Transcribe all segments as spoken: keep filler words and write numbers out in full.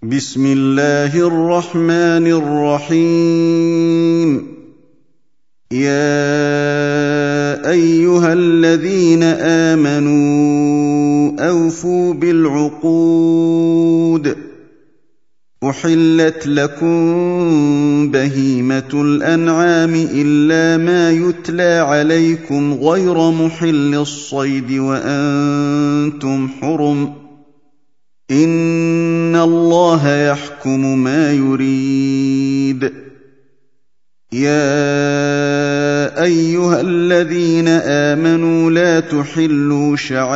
بسم الله الرحمن الرحيم. يا أيها الذين آمنوا أوفوا بالعقود. أحلت لكم بهيمة الأنعام إلا ما يتلى عليكم غير محل الصيد وأنتم حرم. إن الله يحكم ما يريد. يا أيها الذين آمنوا لا تحلوا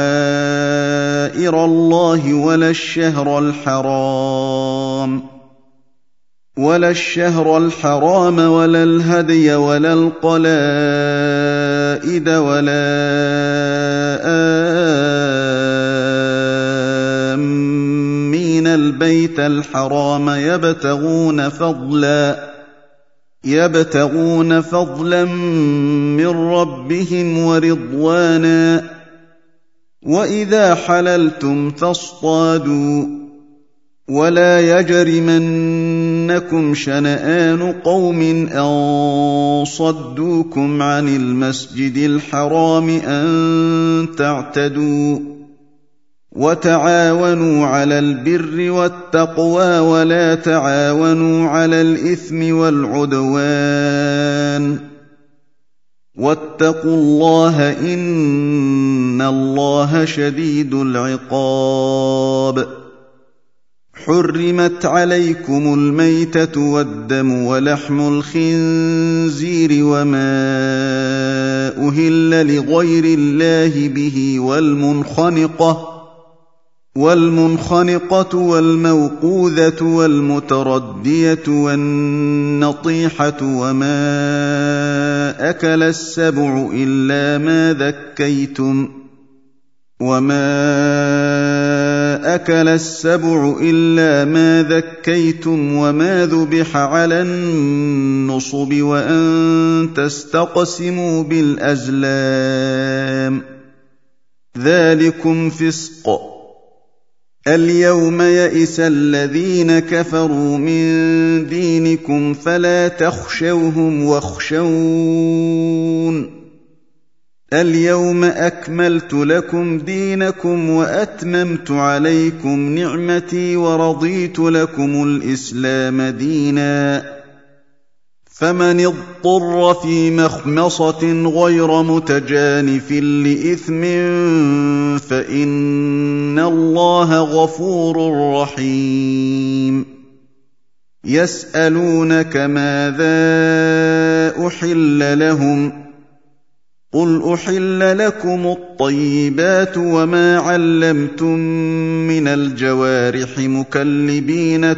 شعائر الله ولا الشهر الحرام ولا الشهر الحرام ولا الهدي ولا القلائد ولا آمين البيت الحرام يبتغون فضلا يبتغون فضلا من ربهم ورضوانا. وإذا حللتم فاصطادوا ولا يجرمنكم شنآن قوم أن صدوكم عن المسجد الحرام أن تعتدوا. وتعاونوا على البر والتقوى ولا تعاونوا على الإثم والعدوان. واتقوا الله إن الله شديد العقاب. حرمت عليكم الميتة والدم ولحم الخنزير وما أهل لغير الله به والمنخنقة والمنخنقة والموقوذة والمتردية والنطيحة وما أكل السبع إلا ما ذكيتم وما أكل السبع إلا ما ذكيتم وما ذبح على النصب وأن تستقسموا بالأزلام ذلكم فسق. اليوم يئس الذين كفروا من دينكم فلا تخشوهم واخشون. اليوم أكملت لكم دينكم وأتممت عليكم نعمتي ورضيت لكم الإسلام دينا. فمن اضطر في مخمصة غير متجانف لإثم فإن الله غفور رحيم. يسألونك ماذا أحل لهم قل أحل لكم الطيبات وما علمتم من الجوارح مكلبين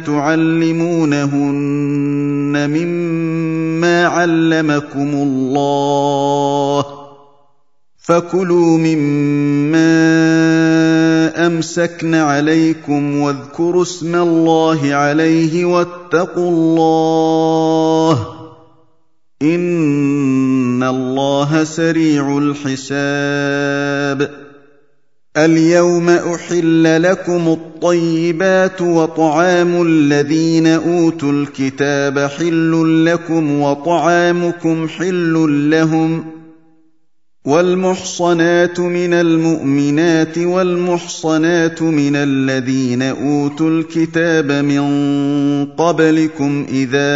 تعلمونهن مما علمكم الله فكلوا مما أمسكن عليكم واذكروا اسم الله عليه واتقوا الله إن الله سريع الحساب. اليوم أحل لكم الطيبات وطعام الذين أوتوا الكتاب حل لكم وطعامكم حل لهم. والمحصنات من المؤمنات والمحصنات من الذين أوتوا الكتاب من قبلكم إذا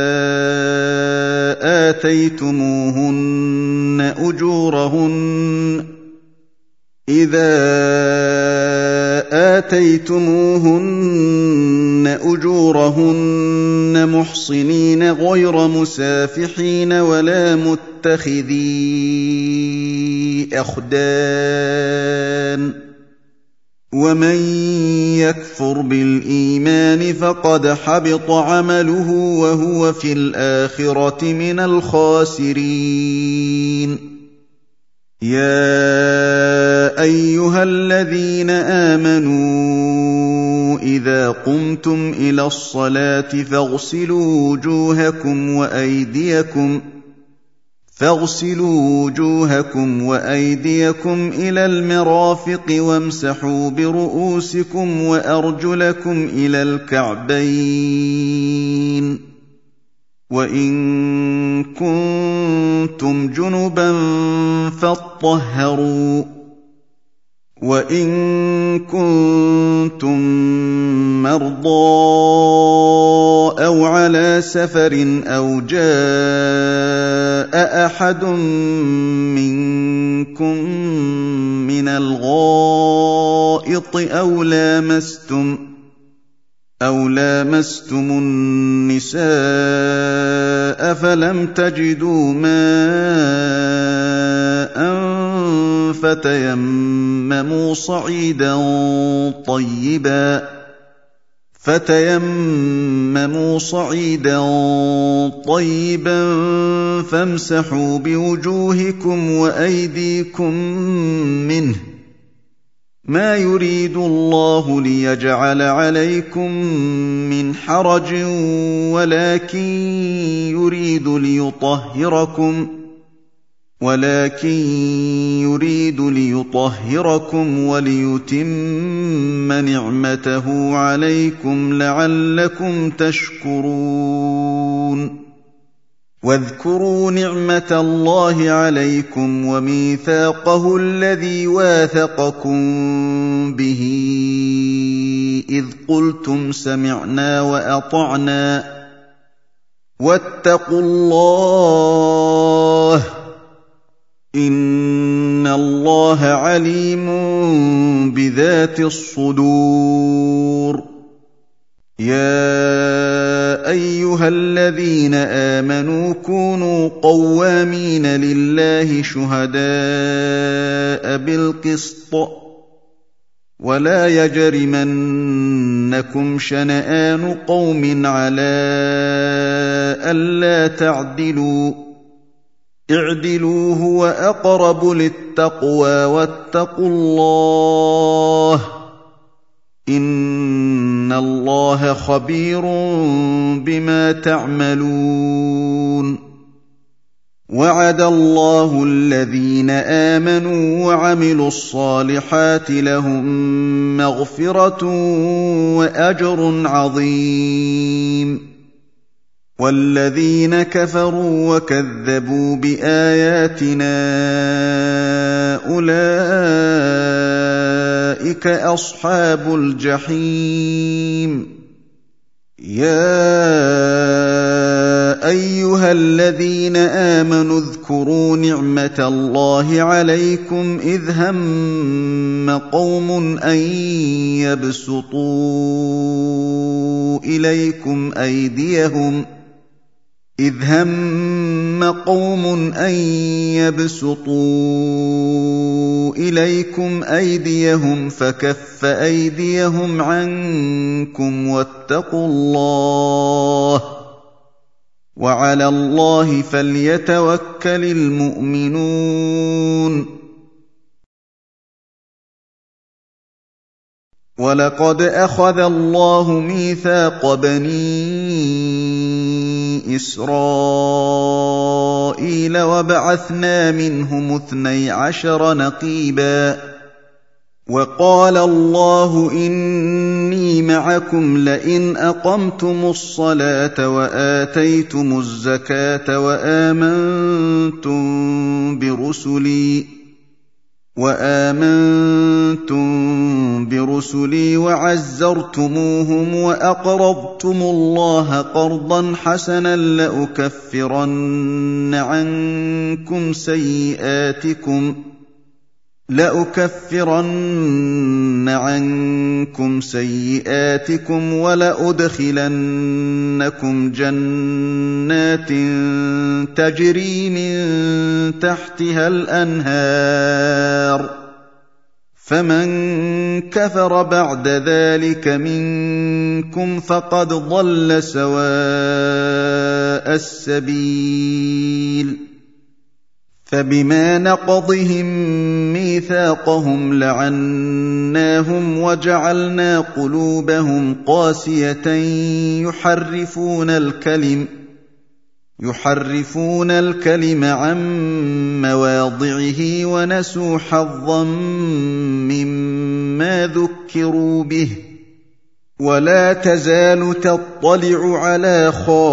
آتيتموهن أجورهن إذا آتيتموهن أجورهن محصنين غير مسافحين ولا متخذي أخدان. ومن يكفر بالإيمان فقد حبط عمله وهو في الآخرة من الخاسرين. يا أيها الذين آمنوا إذا قمتم إلى الصلاة فاغسلوا وجوهكم وأيديكم فاغسلوا وجوهكم وأيديكم إلى المرافق وامسحوا برؤوسكم وأرجلكم إلى الكعبين وإن كنتم جنبا فاطهروا وإن كنتم مرضى أو على سفر أو جاء أحد منكم من الغائط أو لامستم أو لامستم النساء فلم تجدوا ماء فتيمموا صعيدا طيبا فتيمموا صعيدا طيبا فامسحوا بوجوهكم وأيديكم منه ما يريد الله ليجعل عليكم من حرج ولكن يريد ليطهركم ولكن يريد ليطهركم وليتم نعمته عليكم لعلكم تشكرون واذكروا نعمة الله عليكم وميثاقه الذي واثقكم به إذ قلتم سمعنا وأطعنا واتقوا الله إن الله عليم بذات الصدور يا أيها الذين آمنوا كونوا قوامين لله شهداء بالقسط ولا يجرمنكم شنآن قوم على ألا تعدلوا اعدلوا هو أقرب للتقوى واتقوا الله إن الله خبير بما تعملون وعد الله الذين آمنوا وعملوا الصالحات لهم مغفرة وأجر عظيم والذين كفروا وكذبوا بآياتنا أولئك أصحاب الجحيم يا أيها الذين آمنوا اذكروا نعمة الله عليكم إذ هم قوم أن يبسطوا إليكم أيديهم إذ هم قوم أن يبسطوا إليكم أيديهم فكف أيديهم عنكم واتقوا الله وعلى الله فليتوكل المؤمنون ولقد أخذ الله ميثاق بني إسرائيل وبعثنا منهم اثني عشر نقيبا وقال الله إني معكم لئن أقمتم الصلاة وآتيتم الزكاة وآمنتم برسلي وآمنتم برسلي وعزرتموهم وأقرضتم الله قرضا حسنا لأكفرن عنكم سيئاتكم لأكفرن عنكم سيئاتكم ولأدخلنكم جنات تجري من تحتها الأنهار فمن كفر بعد ذلك منكم فقد ضل سواء السبيل فبما نقضهم ميثاقهم لعناهم وجعلنا قلوبهم قاسية يحرفون الكلم يحرفون الكلم عن مواضعه ونسوا حظا مما ذكروا به ولا تزال تطلع على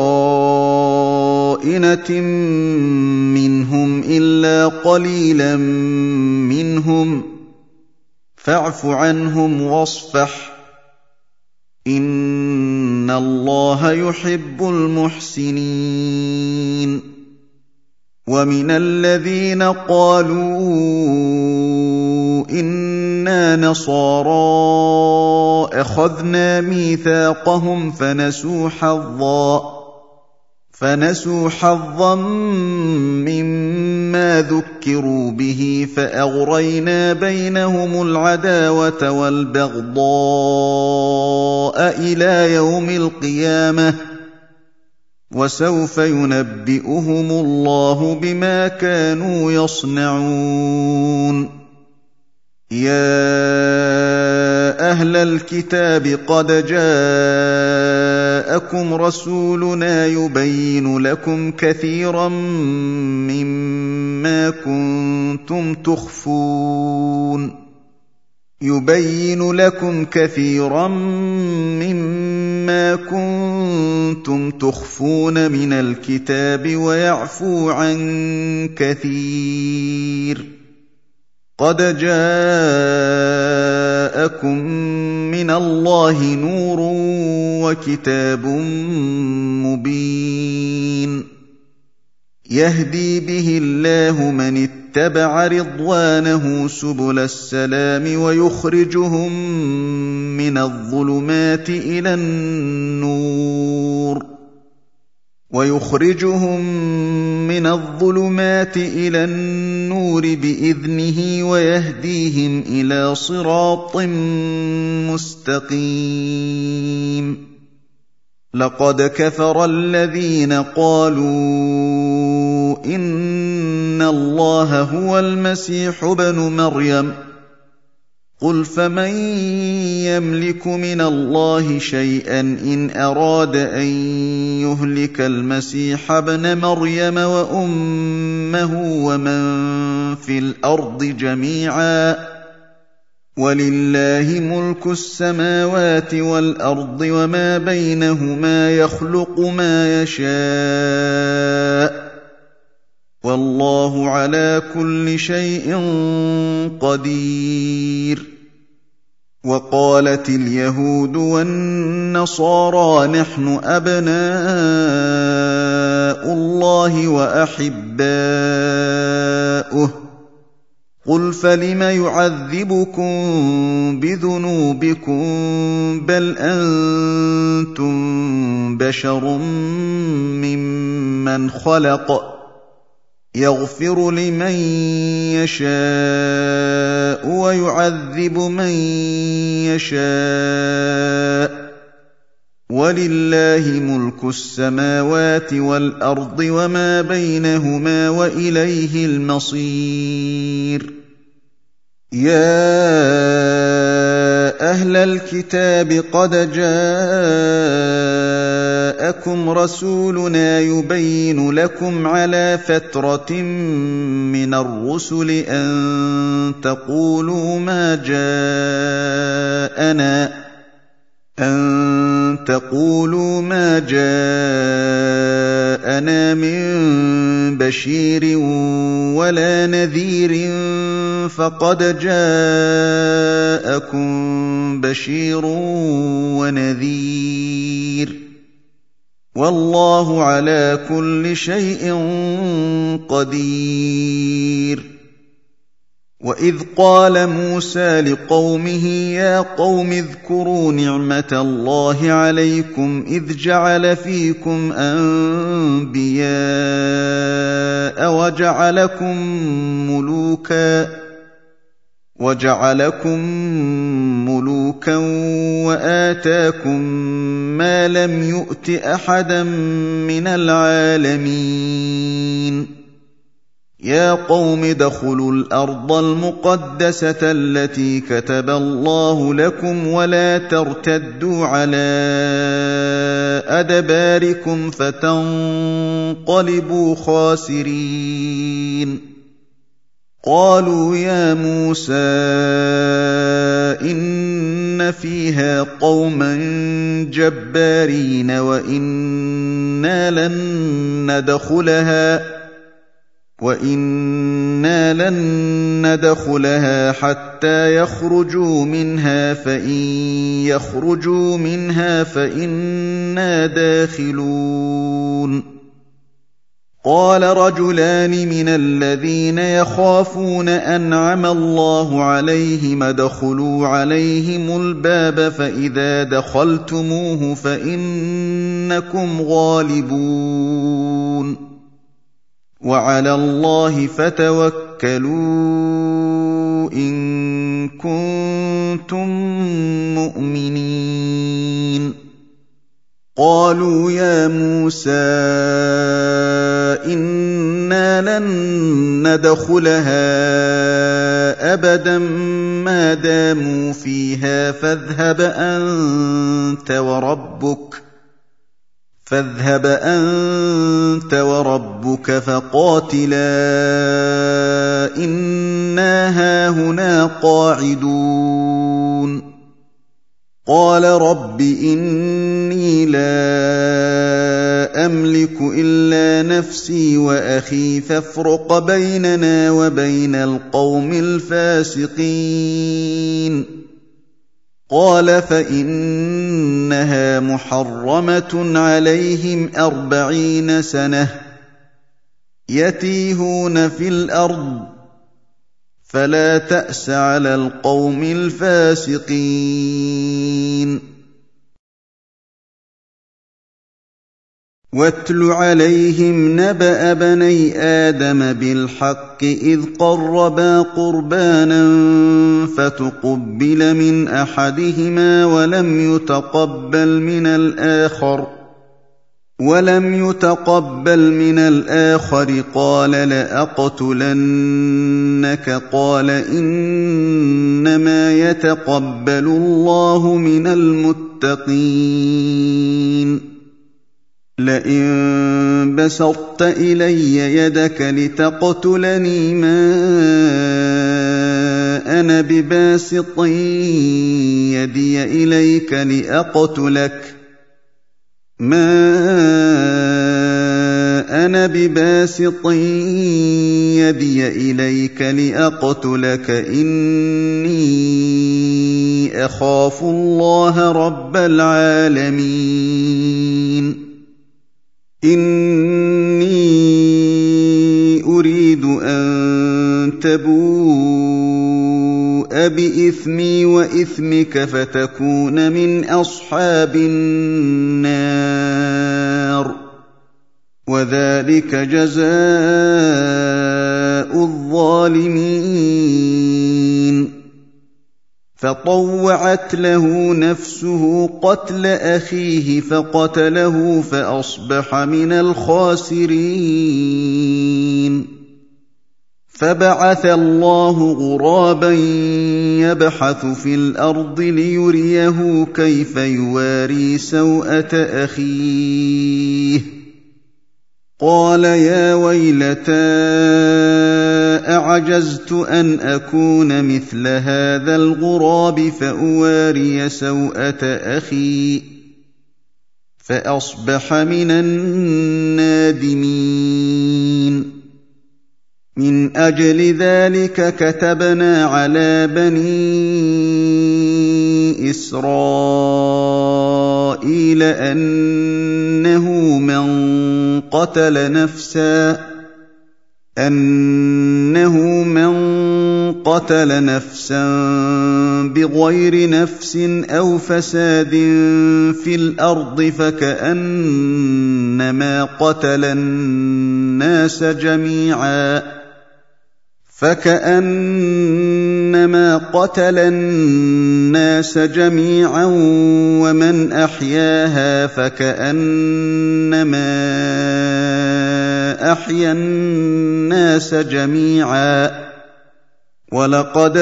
خائنة منهم إلا قليلا منهم فاعف عنهم واصفح إن الله يحب المحسنين ومن الذين قالوا إنا نصارى أخذنا ميثاقهم فنسوا حظا فنسوا حظا مما ذكروا به فأغرينا بينهم العداوة والبغضاء إلى يوم القيامة وسوف ينبئهم الله بما كانوا يصنعون يا أهل الكتاب قد جاءكم رسولنا يبين لكم كثيرا مما كنتم تخفون يبين لكم كثيرا مما كنتم تخفون من الكتاب ويعفو عن كثير قد جاءكم من الله نور وكتاب مبين يهدي به الله من اتبع رضوانه سبل السلام ويخرجهم من الظلمات إلى النور ويخرجهم من الظلمات إلى النور بإذنه ويهديهم إلى صراط مستقيم لقد كفر الذين قالوا إن الله هو المسيح ابن مريم قل فمن يملك من الله شيئا إن أراد أن يهلك المسيح ابن مريم وأمه ومن في الأرض جميعا ولله ملك السماوات والأرض وما بينهما يخلق ما يشاء والله على كل شيء قدير وقالت اليهود والنصارى نحن أبناء الله وأحباؤه قل فلم يعذبكم بذنوبكم بل أنتم بشر ممن خلق يغفر لمن يشاء ويعذب من يشاء ولله ملك السماوات والأرض وما بينهما وإليه المصير يا أهل الكتاب قد جاءكم رسولنا يبين لكم على فترة من الرسل أن تقولوا ما جاءنا أن تقولوا ما جاءنا من بشير ولا نذير فقد جاءكم بشير ونذير والله على كل شيء قدير وإذ قال موسى لقومه يا قوم اذكروا نعمة الله عليكم إذ جعل فيكم أنبياء وجعلكم ملوكا وجعلكم ملوكا وآتاكم ما لم يؤت أحدا من العالمين يا قوم ادخلوا الأرض المقدسة التي كتب الله لكم ولا ترتدوا على أدباركم فتنقلبوا خاسرين قالوا يا موسى إن فيها قوما جبارين وإنا لن ندخلها وَإِنَّا لَن نَّدْخُلَهَا حَتَّىٰ يَخْرُجُوا مِنْهَا فَإِن يَخْرُجُوا مِنْهَا فَإِنَّا دَاخِلُونَ قَالَ رَجُلَانِ مِنَ الَّذِينَ يَخَافُونَ أَنْعَمَ اللَّهُ عَلَيْهِمُ ادْخُلُوا عَلَيْهِمُ الْبَابَ فَإِذَا دَخَلْتُمُوهُ فَإِنَّكُمْ غَالِبُونَ وَعَلَى اللَّهِ فَتَوَكَّلُوا إِن كُنتُم مُّؤْمِنِينَ قَالُوا يَا مُوسَىٰ إِنَّا لَن نَّدْخُلَهَا أَبَدًا مَّا دَامُوا فِيهَا فاذهب أَنتَ وَرَبُّكَ فاذهب أنت وربك فقاتلا إنا هاهنا قاعدون قال رب إني لا أملك إلا نفسي وأخي فافرق بيننا وبين القوم الفاسقين قال فإنها محرمة عليهم أربعين سنة يتيهون في الأرض فلا تأس على القوم الفاسقين واتل عليهم نبأ بني آدم بالحق إذ قربا قربانا فتقبل من أحدهما ولم يتقبل من الآخر ولم يتقبل من الآخر قال لأقتلنك قال إنما يتقبل الله من المتقين لئن بسطت إلي يدك لتقتلني ما أنا بباسط يدي إليك لأقتلك ما أنا بباسط يدي إليك لأقتلك إني أخاف الله رب العالمين إني أريد أن تبوء بإثمي وإثمك فتكون من أصحاب النار وذلك جزاء الظالمين فطوعت له نفسه قتل أخيه فقتله فأصبح من الخاسرين فبعث الله غرابا يبحث في الأرض ليريه كيف يواري سوءة أخيه قال يا ويلتى أعجزت أن أكون مثل هذا الغراب فأواري سوءة أخي فأصبح من النادمين من أجل ذلك كتبنا على بني إسرائيل أنه من قتل نفسا أنه من قتل نفسا بغير نفس أو فساد في الأرض فكأنما قتل الناس جميعا فكأنما قتل الناس جميعا ومن أحياها فكأنما أحيا الناس جميعا ولقد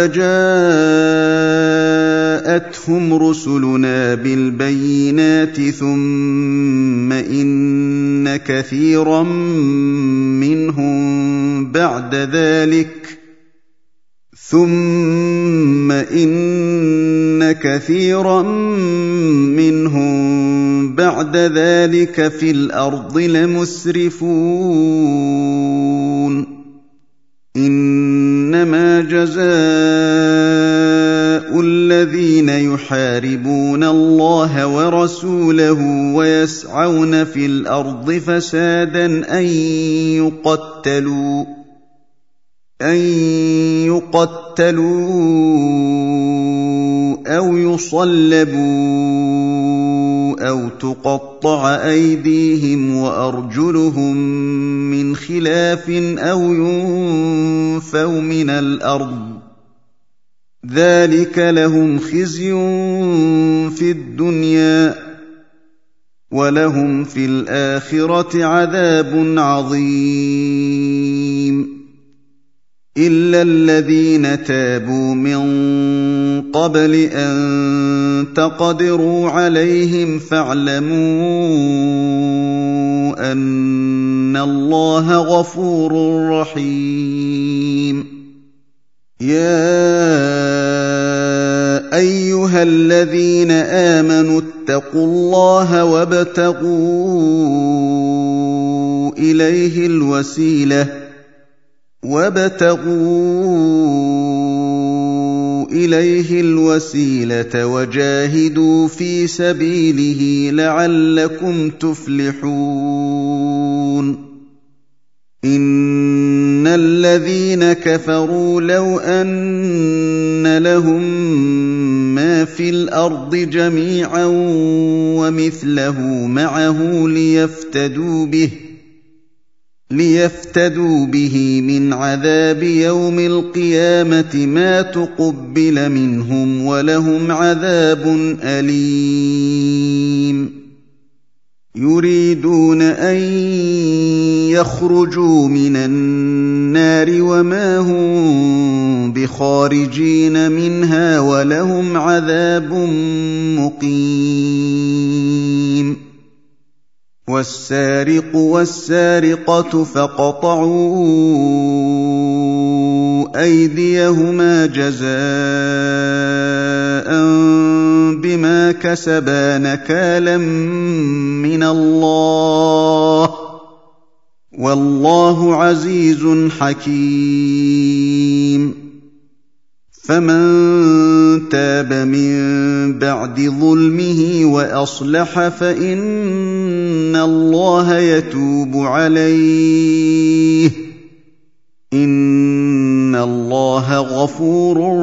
جاءتهم رسلنا بالبينات ثم إن كثيرا منهم بعد ذلك ثم إن كثيرا منهم بعد ذلك في الأرض لمسرفون إنما جزاء الذين يحاربون الله ورسوله ويسعون في الأرض فسادا أن يقتلوا أن يقتلوا أو يصلبوا أو تقطع أيديهم وأرجلهم من خلاف أو ينفوا من الأرض ذلك لهم خزي في الدنيا ولهم في الآخرة عذاب عظيم إلا الذين تابوا من قبل أن تقدروا عليهم فاعلموا أن الله غفور رحيم يا أيها الذين آمنوا اتقوا الله وابتغوا إليه الوسيلة وابتغوا إليه الوسيلة وجاهدوا في سبيله لعلكم تفلحون إن الذين كفروا لو أن لهم ما في الأرض جميعا ومثله معه ليفتدوا به ليفتدوا به من عذاب يوم القيامة ما تقبل منهم ولهم عذاب أليم يريدون أن يخرجوا من النار وما هم بخارجين منها ولهم عذاب مقيم والسارق والسارقة فاقطعوا أيديهما جزاء بما كسبا نكالا من الله والله عزيز حكيم فمن تاب من بعد ظلمه وأصلح فإن الله يتوب عليه إن الله غفور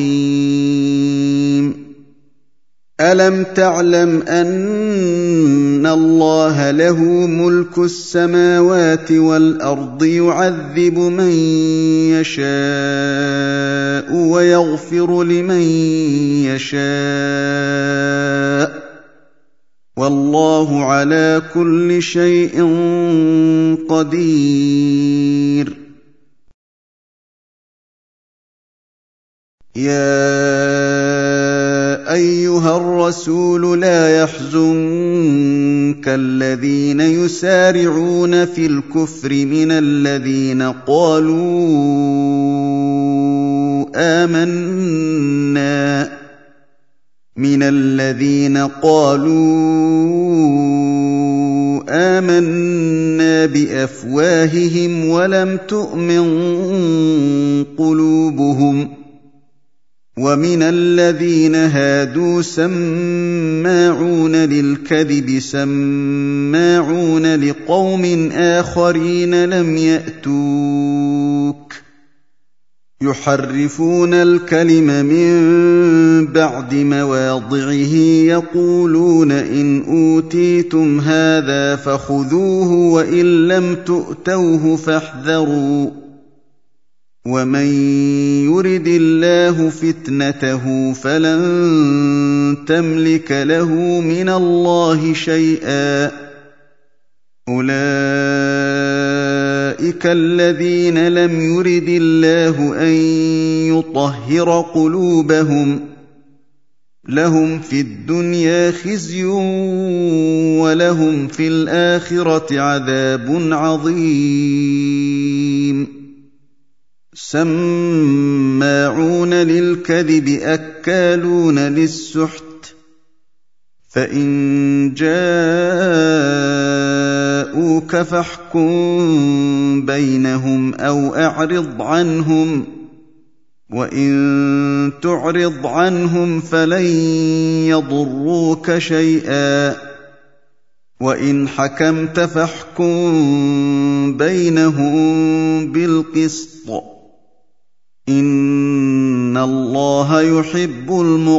رحيم ألم تعلم أن الله له ملك السماوات والأرض يعذب من يشاء ويغفر لمن يشاء والله على كل شيء قدير يا أيها الرسول لا يحزنك الذين يسارعون في الكفر من الذين قالوا آمنا من الذين قالوا آمنا بأفواههم ولم تؤمن قلوبهم ومن الذين هادوا سماعون للكذب سماعون لقوم آخرين لم يأتوك يحرفون الكلم من بعد مواضعه يقولون إن أوتيتم هذا فخذوه وإن لم تؤتوه فاحذروا ومن يرد الله فتنته فلن تملك له من الله شيئا أولئك الذين لم يرد الله أن يطهر قلوبهم لهم في الدنيا خزي ولهم في الآخرة عذاب عظيم سماعون للكذب أكالون للسحت فإن جاءوك فاحكم بينهم أو أعرض عنهم وإن تعرض عنهم فلن يضروك شيئا وإن حكمت فاحكم بينهم بالقسط إن الله يحب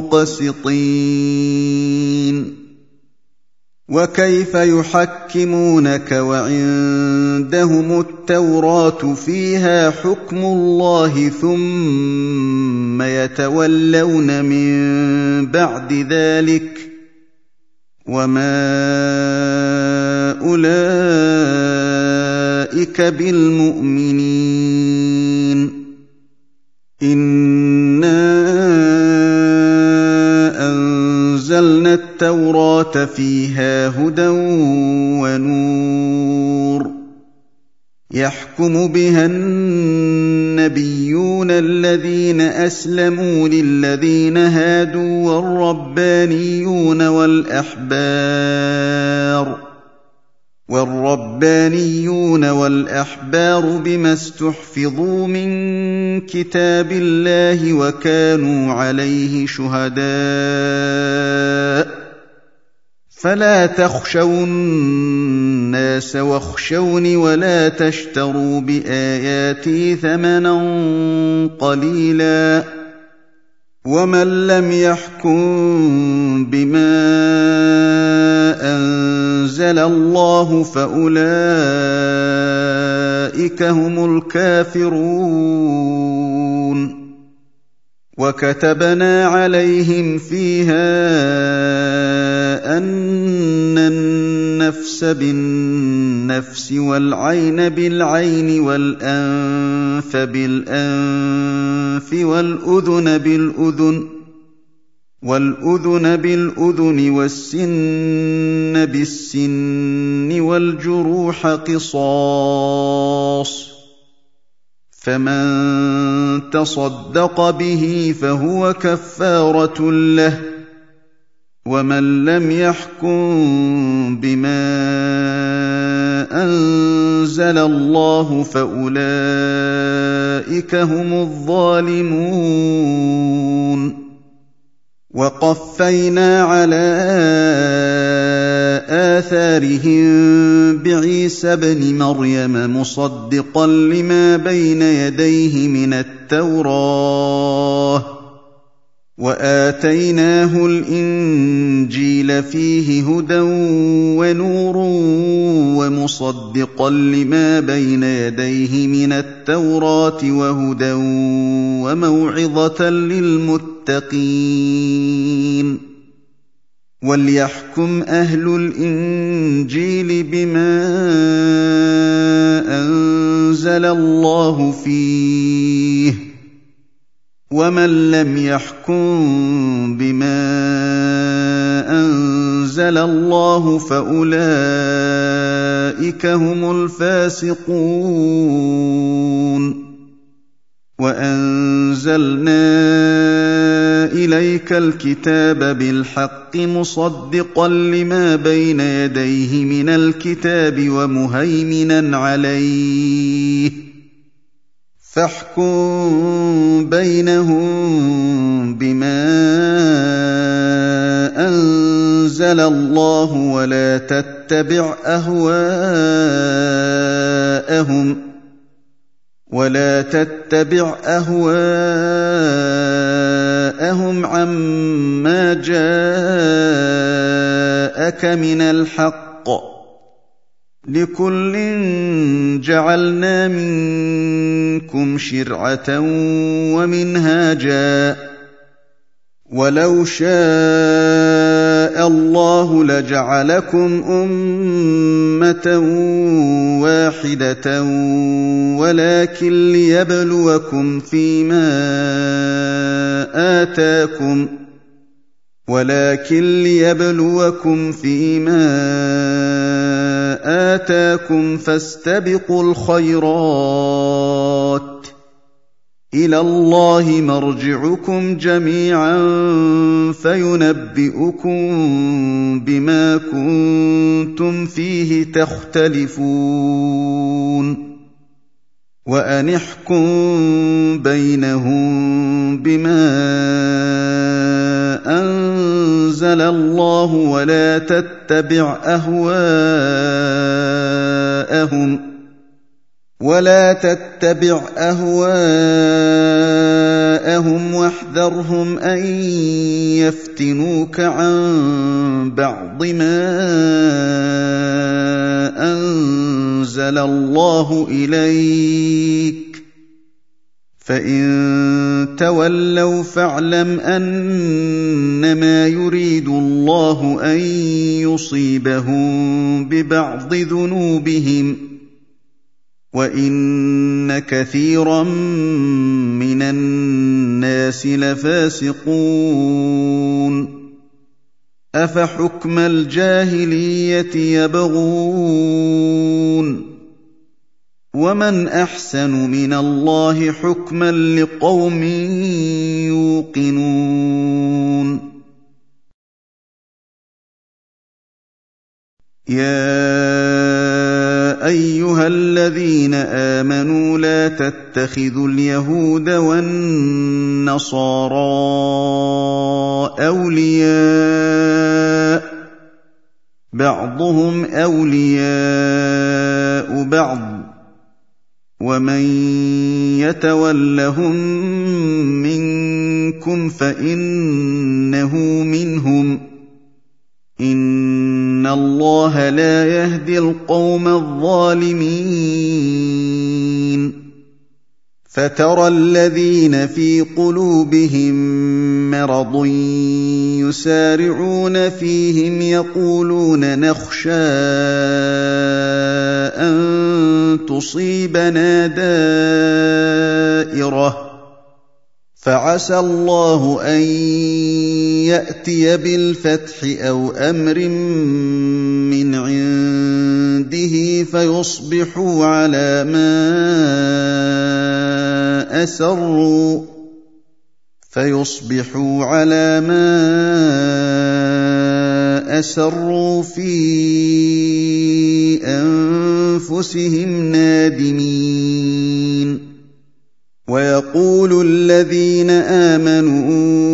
المقسطين وكيف يحكمونك وعندهم التوراة فيها حكم الله ثم يتولون من بعد ذلك وما أولئك بالمؤمنين إنا أنزلنا التوراة فيها هدى ونور يحكم بها النبيون الذين أسلموا للذين هادوا والربانيون والأحبار والربانيون والأحبار بما استحفظوا من كتاب الله وكانوا عليه شهداء فلا تخشوا الناس واخشوني ولا تشتروا بآياتي ثمنا قليلا ومن لم يحكم بما أنزل الله فأولئك هم الكافرون وكتبنا عليهم فيها أن النفس بالنفس والعين بالعين والأنف بالأنف والأذن بالأذن والأذن بالأذن والسن بالسن والجروح قصاص فمن تصدق به فهو كفارة له ومن لم يحكم بما أنزل الله فأولئك هم الظالمون وقفينا على آثارهم بعيسى ابن مريم مصدقا لما بين يديه من التوراة وآتيناه الإنجيل فيه هدى ونور ومصدقا لما بين يديه من التوراة وهدى وموعظة للمتقين وليحكم أهل الإنجيل بما أنزل الله فيه ومن لم يحكم بما أنزل الله فأولئك هم الفاسقون وأنزلنا إليك الكتاب بالحق مصدقا لما بين يديه من الكتاب ومهيمنا عليه فاحكم بينهم بما أنزل الله ولا تتبع أهواءهم ولا تتبع أهواءهم عما جاءك من الحق لِكُلٍّ جَعَلْنَا مِنكُمْ شِرْعَةً وَمِنْهَاجًا ۚ وَلَوْ شَاءَ اللَّهُ لَجَعَلَكُمْ أُمَّةً وَاحِدَةً وَلَٰكِن لِّيَبْلُوَكُمْ فِيمَا آتَاكُمْ وَلَٰكِن لِّيَبْلُوَكُمْ فِيمَا آتَاكُمْ فَاسْتَبِقُوا الْخَيْرَاتِ ۚ إِلَى اللَّهِ مَرْجِعُكُمْ جَمِيعًا فَيُنَبِّئُكُم بِمَا كُنتُمْ فِيهِ تَخْتَلِفُونَ وَأَنِ احْكُم بَيْنَهُم بِمَا أَنزَلَ اللَّهُ وَلَا تَتَّبِعْ أَهْوَاءَهُمْ وَلَا تَتَّبِعْ أَهْوَاءَهُمْ وَاحْذَرْهُمْ أَن يَفْتِنُوكَ عَن بَعْضِ مَا أَنزَلَ اللَّهُ إِلَيْكَ ۖ فَإِن تَوَلَّوْا فَاعْلَمْ أَنَّمَا يُرِيدُ اللَّهُ أَن يُصِيبَهُم بِبَعْضِ ذُنُوبِهِمْ ۗ وَإِنَّ كَثِيرًا مِّنَ النَّاسِ لَفَاسِقُونَ أَفَحُكْمَ الْجَاهِلِيَّةِ يَبْغُونَ وَمَنْ أَحْسَنُ مِنَ اللَّهِ حُكْمًا لِّقَوْمٍ يُوقِنُونَ يَا أَيُّهَا الَّذِينَ آمَنُوا لَا تَتَّخِذُوا الْيَهُودَ وَالنَّصَارَىٰ أَوْلِيَاءَ ۘ بَعْضُهُمْ أَوْلِيَاءُ بَعْضٍ ۚ وَمَن يَتَوَلَّهُم مِّنكُمْ فَإِنَّهُ مِنْهُمْ ۗ إِنَّ اللَّهَ لَا يَهْدِي الْقَوْمَ الظَّالِمِينَ فَتَرَى الَّذِينَ فِي قُلُوبِهِم مَّرَضٌ يُسَارِعُونَ فِيهِمْ يَقُولُونَ نَخْشَىٰ أَن تُصِيبَنَا دَائِرَةٌ ۚ فَعَسَى اللَّهُ أَن يَأْتِيَ بِالْفَتْحِ أَوْ أَمْرٍ مِّنْ عِندِهِ فَيُصْبِحُوا عَلَىٰ مَا أَسَرُّوا فَيُصْبِحُوا عَلَىٰ مَا أَسَرُّوا فِي أَنفُسِهِمْ نَادِمِينَ وَيَقُولُ الَّذِينَ آمَنُوا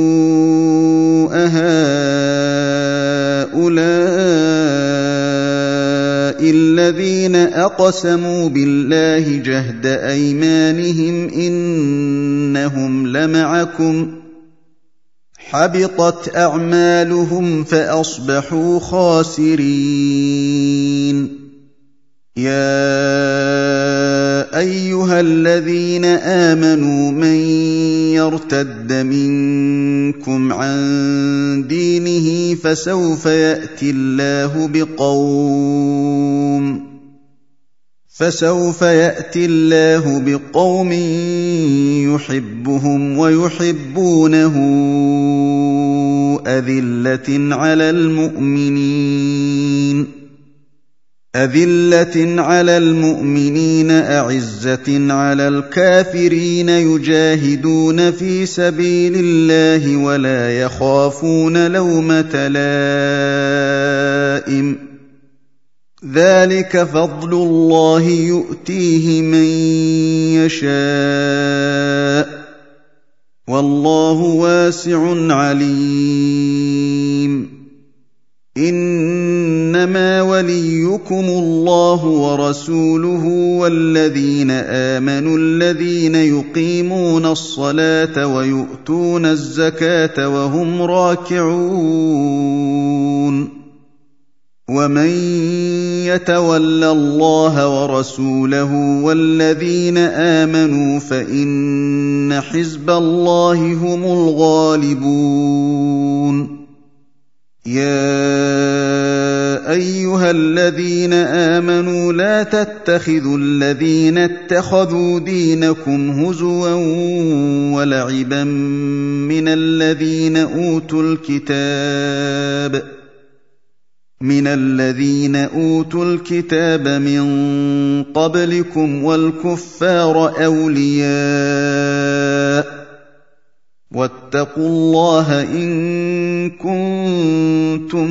أَهَٰؤُلَاءِ الَّذِينَ أَقْسَمُوا بِاللَّهِ جَهْدَ أَيْمَانِهِمْ إِنَّهُمْ لَمَعَكُمْ ۚ حَبِطَتْ أَعْمَالُهُمْ فَأَصْبَحُوا خَاسِرِينَ يَا أَيُّهَا الَّذِينَ آمَنُوا مَن يَرْتَدَّ مِنكُمْ عَن دِينِهِ فَسَوْفَ يَأْتِي اللَّهُ بِقَوْمٍ فَسَوْفَ يَأْتِي اللَّهُ بِقَوْمٍ يُحِبُّهُمْ وَيُحِبُّونَهُ أَذِلَّةٍ عَلَى الْمُؤْمِنِينَ أذلة على المؤمنين أعزة على الكافرين يجاهدون في سبيل الله ولا يخافون لومة لائم ذلك فضل الله يؤتيه من يشاء والله واسع عليم إنما وليكم الله ورسوله والذين آمنوا الذين يقيمون الصلاة ويؤتون الزكاة وهم راكعون ومن يتول الله ورسوله والذين آمنوا فإن حزب الله هم الغالبون. يا أيها الذين آمنوا لا تتخذوا الذين اتخذوا دينكم هزوا ولعبا من الذين أوتوا الكتاب من الذين أوتوا الكتاب من قبلكم والكفار أولياء واتقوا الله إن كنتم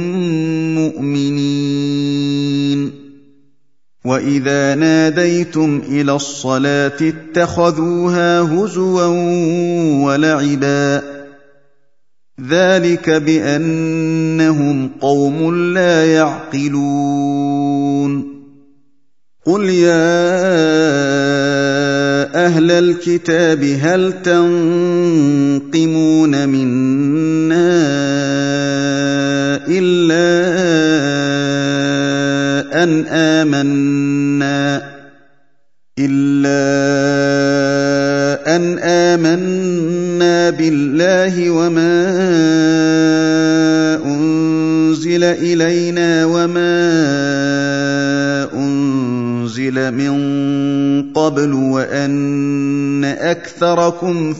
مؤمنين. وإذا ناديتم إلى الصلاة اتخذوها هزوا ولعبا ذلك بأنهم قوم لا يعقلون. قل يا أهل الكتاب هل تنقمون منا إلا أن آمنا إلا أن آمنا بالله وما أنزل إلينا وما أنزل من قبل وأن أكثركم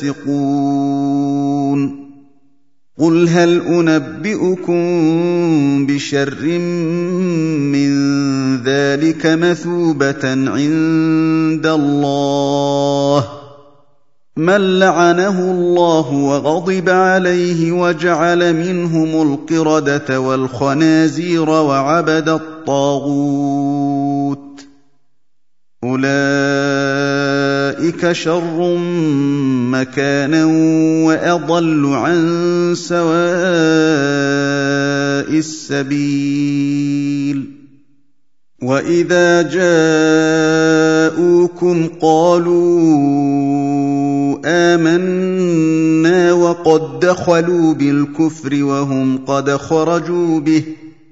فاسقون. قل هل أنبئكم بشر من ذلك مثوبة عند الله من لعنه الله وغضب عليه وجعل منهم القردة والخنازير وعبد الطاغوت أولئك شر مكانا وأضل عن سواء السبيل. وإذا جاءوكم قالوا آمنا وقد دخلوا بالكفر وهم قد خرجوا به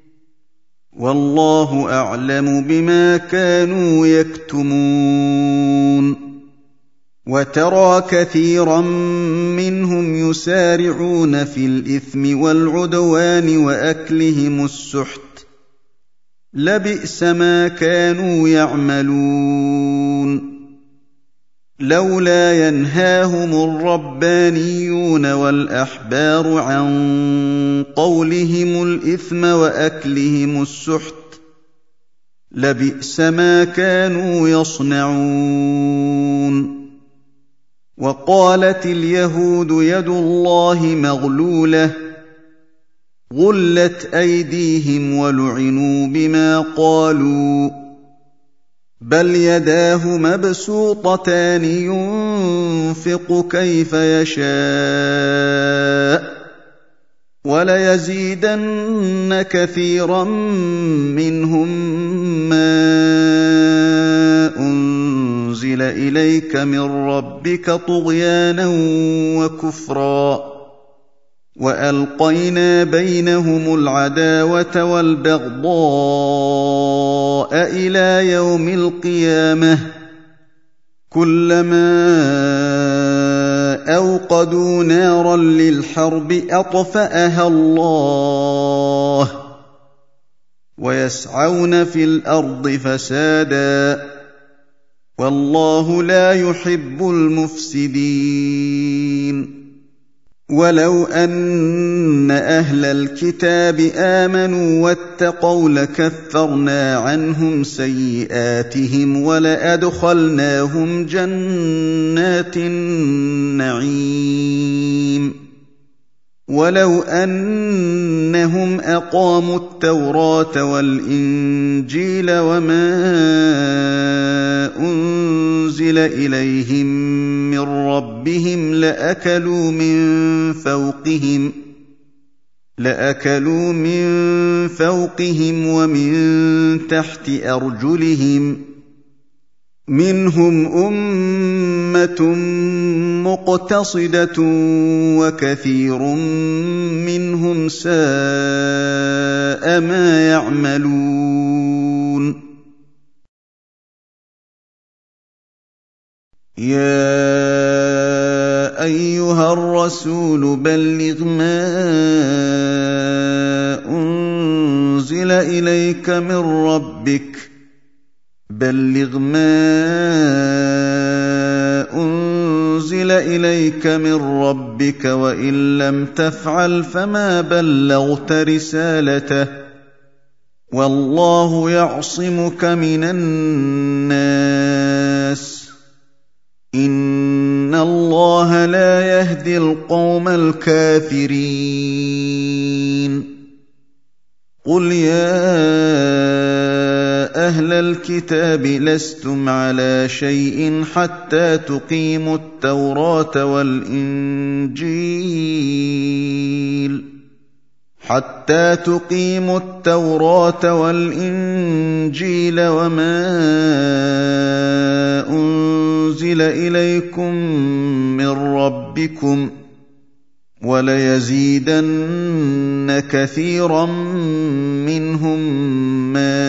والله أعلم بما كانوا يكتمون. وترى كثيرا منهم يسارعون في الإثم والعدوان وأكلهم السحت لبئس ما كانوا يعملون. لولا ينهاهم الربانيون والأحبار عن قولهم الإثم وأكلهم السحت لبئس ما كانوا يصنعون. وقالت اليهود يد الله مغلولة غلت أيديهم ولعنوا بما قالوا بل يداه مبسوطتان ينفق كيف يشاء وليزيدن كثيرا منهم ما أنزل إليك من ربك طغيانا وكفرا وألقينا بينهم العداوة والبغضاء إلى يوم القيامة كلما أوقدوا نارا للحرب أطفأها الله ويسعون في الأرض فسادا والله لا يحب المفسدين. ولو أن أهل الكتاب آمنوا واتقوا لكفرنا عنهم سيئاتهم ولأدخلناهم جنات النعيم ولو أنهم أقاموا التوراة والإنجيل وما أنزل إليهم من ربهم لأكلوا من فوقهم لأكلوا من فوقهم ومن تحت أرجلهم منهم أمة مقتصدة وكثير منهم ساء ما يعملون. الرسول بلغ ما أنزل إليك من ربك بلغ ما أنزل إليك من ربك وإن لم تفعل فما بلغت رسالته والله يعصمك من الناس إن الله لا يهدي القوم الكافرين قل يا أهل الكتاب لستم على شيء حتى تقيموا التوراة والإنجيل حتى تقيموا التوراة والإنجيل وما أنزل إليكم من ربكم وليزيدن كثيرا منهم ما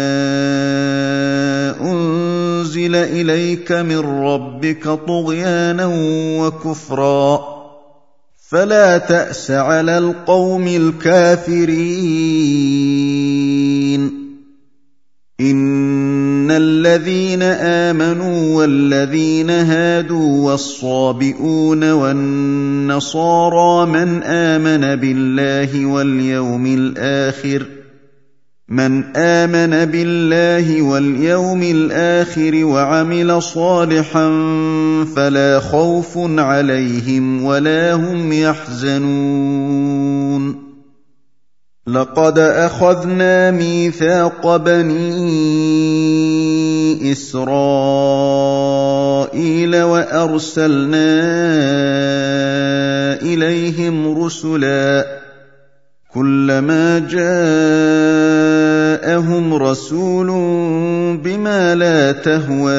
أنزل إليك من ربك طغيانا وكفرا فلا تأس على القوم الكافرين إن الذين آمنوا والذين هادوا والصابئون والنصارى من آمن بالله واليوم الآخر من آمن بالله واليوم الآخر وعمل صالحا فلا خوف عليهم ولا هم يحزنون لقد أخذنا ميثاق بني إسرائيل وأرسلنا إليهم رسلا كلما جاءهم رسول بما لا تهوى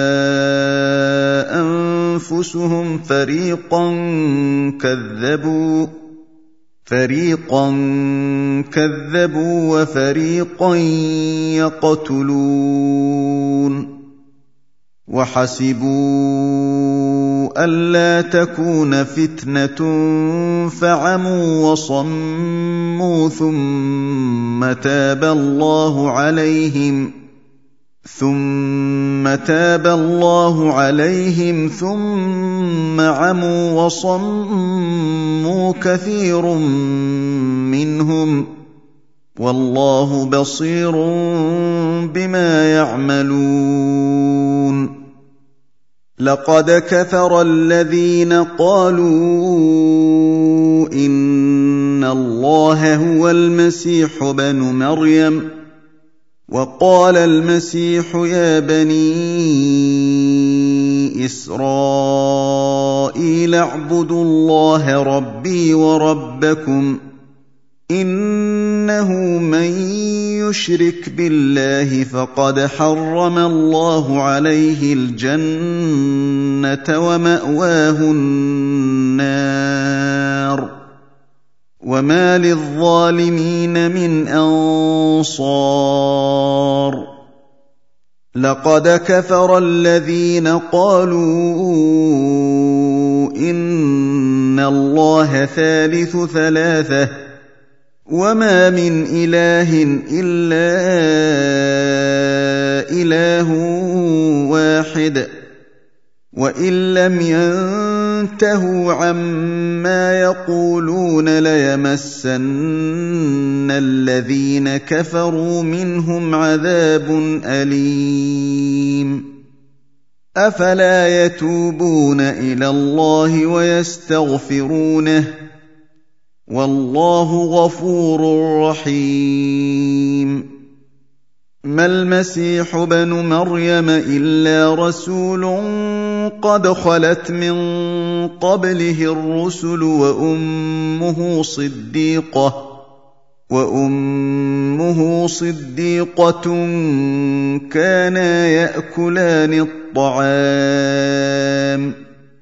أنفسهم فريقا كذبوا فريقا كذبوا وفريقا يقتلون وحسبوا ألا تكون فتنة فعموا وصموا ثم تاب الله عليهم ثم تاب الله عليهم ثم عموا وصموا كثير منهم والله بصير بما يعملون لقد كفر الذين قالوا إن الله هو المسيح ابن مريم وقال المسيح يا بني إسرائيل اعبدوا الله ربي وربكم إنه من يشرك بالله فقد حرم الله عليه الجنة ومأواه النار وما للظالمين من أنصار لقد كفر الذين قالوا إن الله ثالث ثلاثة وما من إله إلا إله واحد وإن لم ينتهوا عما يقولون ليمسن الذين كفروا منهم عذاب أليم أفلا يتوبون إلى الله ويستغفرونه والله غفور رحيم ما المسيح ابن مريم إلا رسول قد خلت من قبله الرسل وأمه صديقة وأمه صديقة كانا يأكلان الطعام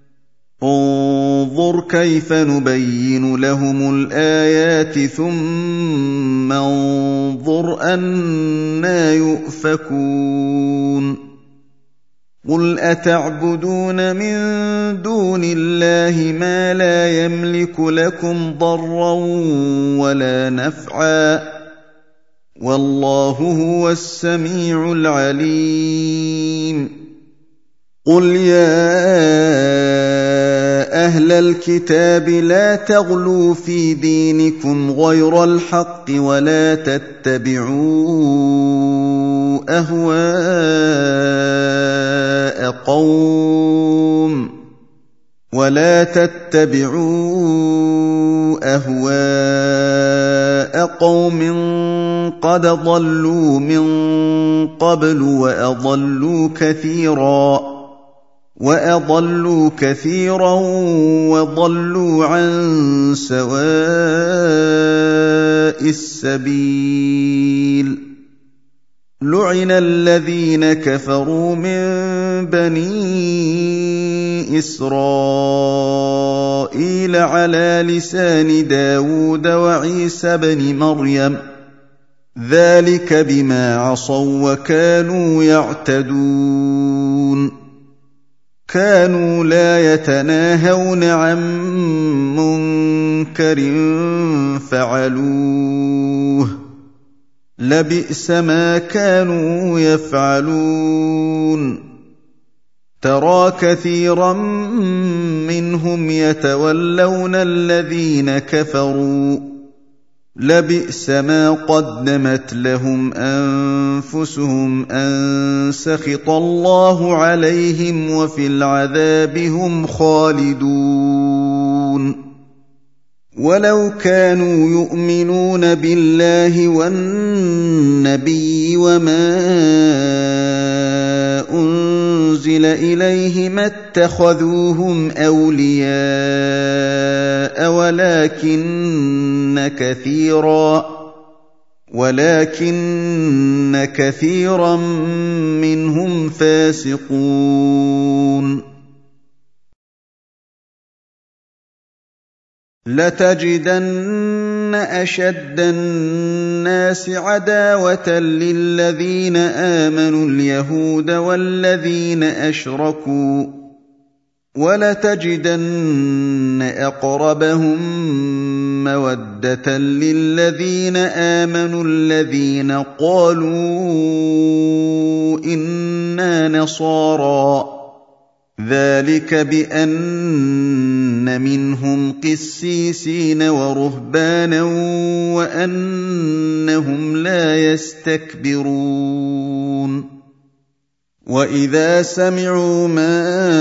انظر كيف نبين لهم الآيات ثم انظر أنى يؤفكون قُلْ أَتَعْبُدُونَ مِن دُونِ اللَّهِ مَا لَا يَمْلِكُ لَكُمْ ضَرًّا وَلَا نَفْعًا ۚ وَاللَّهُ هُوَ السَّمِيعُ الْعَلِيمُ قُلْ يَا أَهْلَ الْكِتَابِ لَا تَغْلُوا فِي دِينِكُمْ غَيْرَ الْحَقِّ وَلَا تَتَّبِعُوا أَهْوَاءَ قَوْمٍ وَلَا تَتَّبِعُوا أَهْوَاءَ قَوْمٍ قَدْ ضَلُّوا مِن قَبْلُ وَأَضَلُّوا كَثِيرًا وَأَضَلُّوا كَثِيرًا وَضَلُّوا عَن سَوَاءِ السَّبِيلِ لُعِنَ الَّذِينَ كَفَرُوا مِن بَنِي إِسْرَائِيلَ عَلَىٰ لِسَانِ دَاوُودَ وَعِيسَى ابْنِ مَرْيَمَ ذَٰلِكَ بِمَا عَصَوا وَّكَانُوا يَعْتَدُونَ كَانُوا لَا يَتَنَاهَوْنَ عَن مُّنكَرٍ فَعَلُوهُ لَبِئْسَ مَا كَانُوا يَفْعَلُونَ تَرَىٰ كَثِيرًا مِّنْهُمْ يَتَوَلَّوْنَ الَّذِينَ كَفَرُوا لَبِئْسَ مَا قَدَّمَتْ لَهُمْ أَنفُسُهُمْ أَن سَخِطَ اللَّهُ عَلَيْهِمْ وَفِي الْعَذَابِ هُمْ خَالِدُونَ وَلَوْ كَانُوا يُؤْمِنُونَ بِاللَّهِ وَالنَّبِيِّ وَمَا أُنزِلَ إِلَيْهِ مَا اتَّخَذُوهُمْ أَوْلِيَاءَ وَلَٰكِنَّ كَثِيرًا وَلَٰكِنَّ كَثِيرًا مِّنْهُمْ فَاسِقُونَ لَتَجِدَنَّ أَشَدَّ النَّاسِ عَدَاوَةً لِّلَّذِينَ آمَنُوا الْيَهُودَ وَالَّذِينَ أَشْرَكُوا ۖ وَلَتَجِدَنَّ أَقْرَبَهُم مَّوَدَّةً لِّلَّذِينَ آمَنُوا الَّذِينَ قَالُوا إِنَّا نَصَارَىٰ ۚ ذَٰلِكَ بِأَنَّ مِنْهُمْ قِسِّيسِينَ وَرُهْبَانًا وَأَنَّهُمْ لَا يَسْتَكْبِرُونَ وَإِذَا سَمِعُوا مَا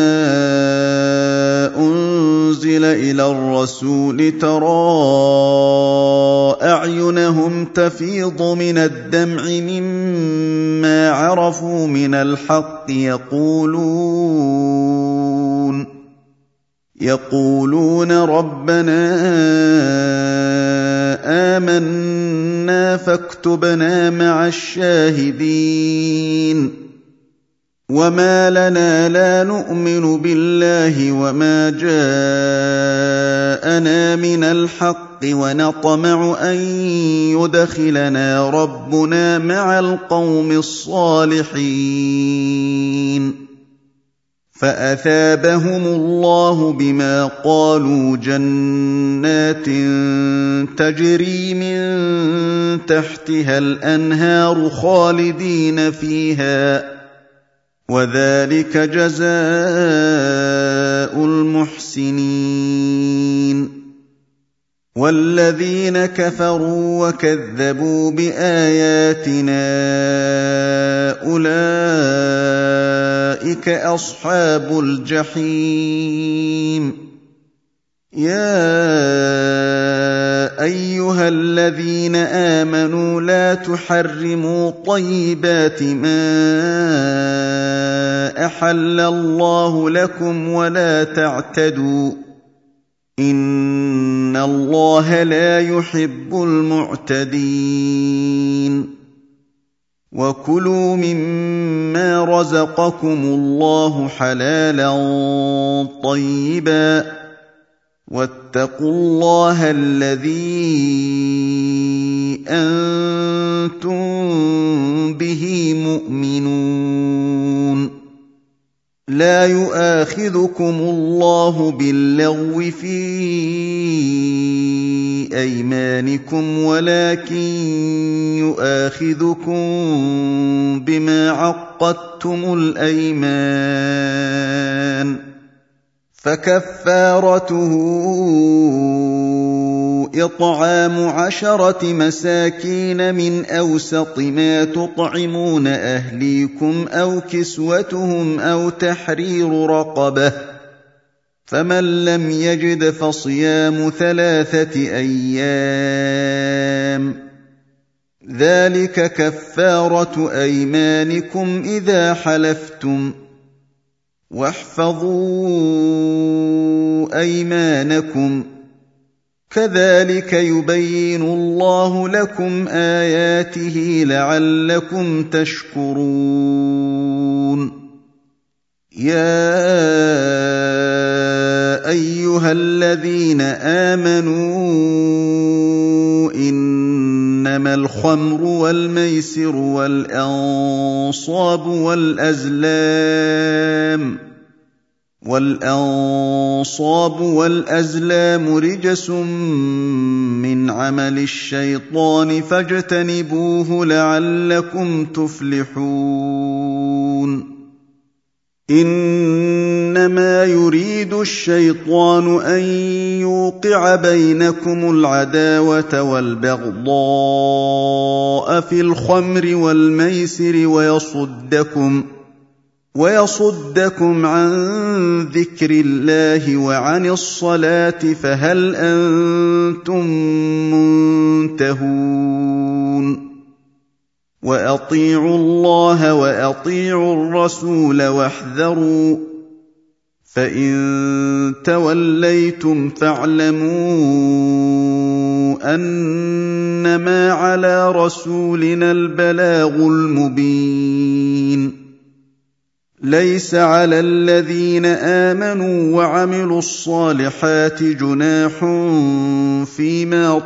أُنزِلَ إِلَى الرَّسُولِ تَرَىٰ أَعْيُنَهُمْ تَفِيضُ مِنَ الدَّمْعِ مِمَّا عَرَفُوا مِنَ الْحَقِّ يَقُولُونَ يَقُولُونَ رَبَّنَا آمَنَّا فَاكْتُبْنَا مَعَ الشَّاهِدِينَ وَمَا لَنَا لَا نُؤْمِنُ بِاللَّهِ وَمَا جَاءَنَا مِنَ الْحَقِّ وَنَطْمَعُ أَن يُدْخِلَنَا رَبُّنَا مَعَ الْقَوْمِ الصَّالِحِينَ فَأَثَابَهُمُ اللَّهُ بِمَا قَالُوا جَنَّاتٍ تَجْرِي مِن تَحْتِهَا الْأَنْهَارُ خَالِدِينَ فِيهَا ۚ وَذَٰلِكَ جَزَاءُ الْمُحْسِنِينَ وَالَّذِينَ كَفَرُوا وَكَذَّبُوا بِآيَاتِنَا أُولَٰئِكَ أَصْحَابُ الْجَحِيمِ يَا أَيُّهَا الَّذِينَ آمَنُوا لَا تُحَرِّمُوا طَيِّبَاتِ مَا أَحَلَّ اللَّهُ لَكُمْ وَلَا تَعْتَدُوا ۚ إِنَّ اللَّهَ لَا يُحِبُّ الْمُعْتَدِينَ وَكُلُوا مِمَّا رَزَقَكُمُ اللَّهُ حَلَالًا طَيِّبًا ۚ وَاتَّقُوا اللَّهَ الَّذِي أَنتُم بِهِ مُؤْمِنُونَ لا يؤاخذكم الله باللغو في أيمانكم ولكن يؤاخذكم بما عقدتم الأيمان فكفارته إطعام عشرة مساكين من أوسط ما تطعمون أهليكم أو كسوتهم أو تحرير رقبة فمن لم يجد فصيام ثلاثة أيام ذلك كفارة أيمانكم إذا حلفتم واحفظوا أيمانكم كذلك يبين الله لكم آياته لعلكم تشكرون يا أيها الذين آمنوا إنما الخمر والميسر والأنصاب والأزلام والأنصاب والأزلام رجس من عمل الشيطان فاجتنبوه لعلكم تفلحون إنما يريد الشيطان أن يوقع بينكم العداوة والبغضاء في الخمر والميسر ويصدكم ويصدكم عن ذكر الله وعن الصلاة فهل أنتم منتهون وأطيعوا الله وأطيعوا الرسول واحذروا فإن توليتم فاعلموا أنما على رسولنا البلاغ المبين ليس على الذين آمنوا وعملوا الصالحات جناح فيما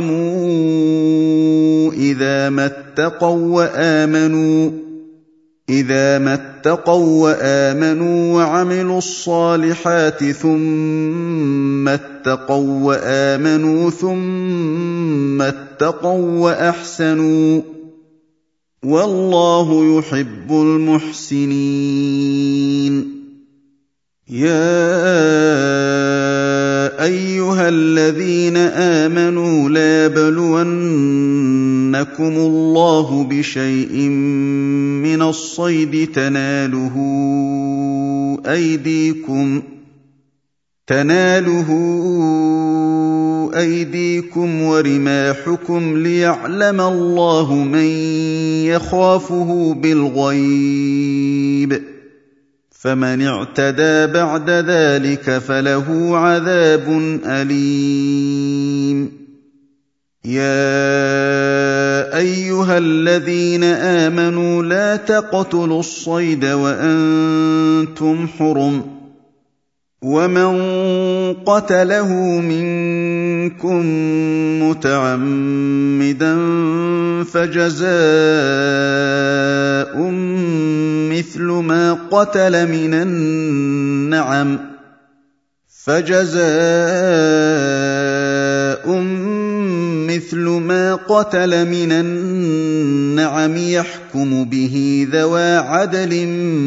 طعموا إذا ما اتقوا وآمنوا إذا ما اتقوا وآمنوا وعملوا الصالحات ثم اتقوا وآمنوا ثم اتقوا وأحسنوا والله يحب المحسنين يا أيها الذين آمنوا لا يبلونكم الله بشيء من الصيد تناله أيديكم تناله أيديكم ورماحكم ليعلم الله من يخافه بالغيب فمن اعتدى بعد ذلك فله عذاب أليم يا أيها الذين آمنوا لا تقتلوا الصيد وأنتم حرم ومن قتله منكم متعمدا فجزاء مثل ما قتل من النعم فجزاء مثل ما قتل من النعم يحكم به ذوى عدل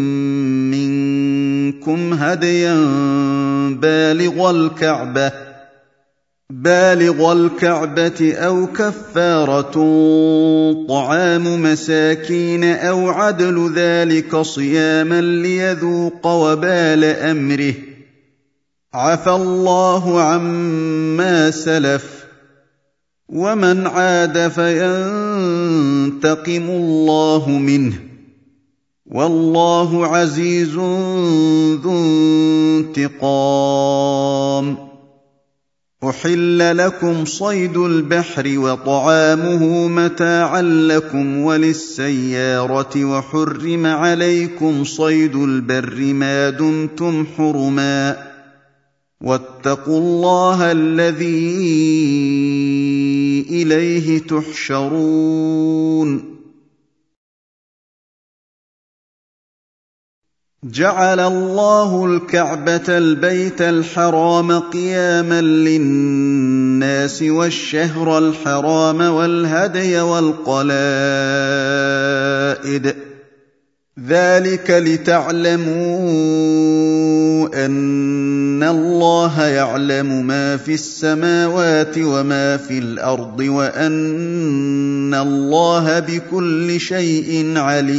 منكم هديا بالغ الكعبة بالغ الكعبة أو كفارة طعام مساكين أو عدل ذلك صياما ليذوق وبال أمره عفى الله عما سلف ومن عاد فينتقم الله منه والله عزيز ذو انتقام أحل لكم صيد البحر وطعامه متاعا لكم وللسيارة وحرم عليكم صيد البر ما دمتم حرما واتقوا الله الذي إليه تحشرون جعل الله الكعبة البيت الحرام قياما للناس والشهر الحرام والهدي والقلائد ذلك لتعلموا أن الله يعلم ما في السماوات وما في الأرض وأن الله بكل شيء